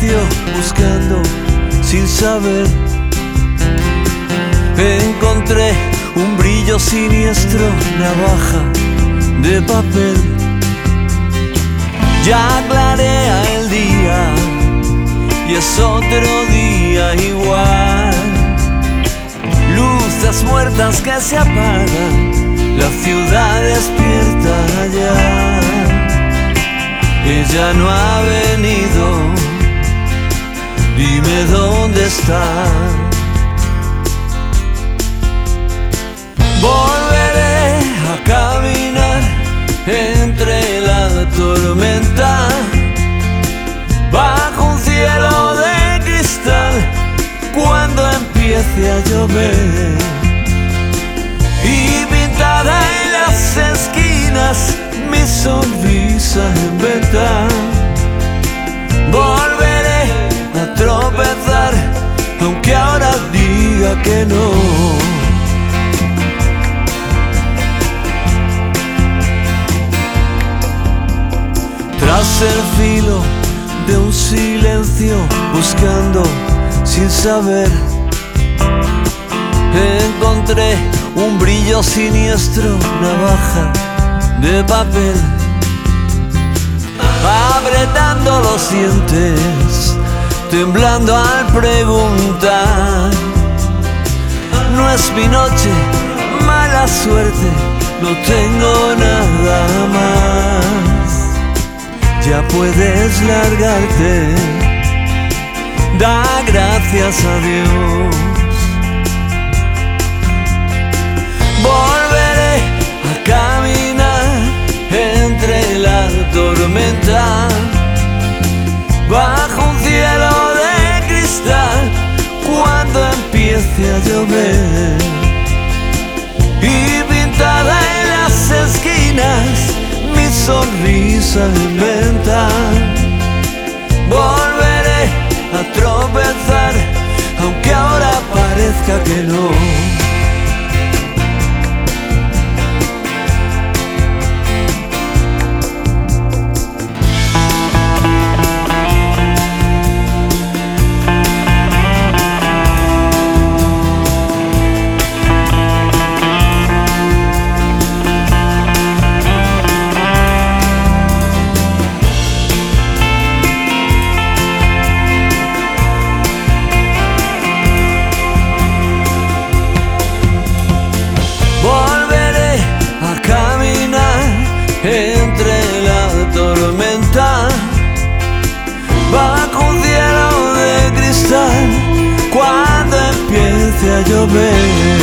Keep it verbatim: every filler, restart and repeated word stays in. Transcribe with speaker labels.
Speaker 1: silencio, buscando sin saber. Encontré un brillo siniestro, navaja de papel. Ya clarea el día y es otro día igual. Luces muertas que se apagan, la ciudad despierta ya. Ella no ha venido, dime dónde está. Volveré a caminar entre la tormenta, bajo un cielo de cristal, cuando empiece a llover. Y pintada en las esquinas mi sonrisa en venta. Volveré a tropezar, aunque ahora diga que no. Tras el filo de un silencio, buscando sin saber, encontré un brillo siniestro, navaja de papel. Apretando los dientes, temblando al preguntar. No es mi noche, mala suerte, no tengo nada más. Ya puedes largarte, da gracias a Dios. Volveré a caminar entre la tormenta, bajo un cielo de cristal, cuando empiece a llover. Y pintada en las esquinas mi sonrisa en venta. Volveré a tropezar, aunque ahora parezca que no. Entre la tormenta, bajo un cielo de cristal, cuando empiece a llover.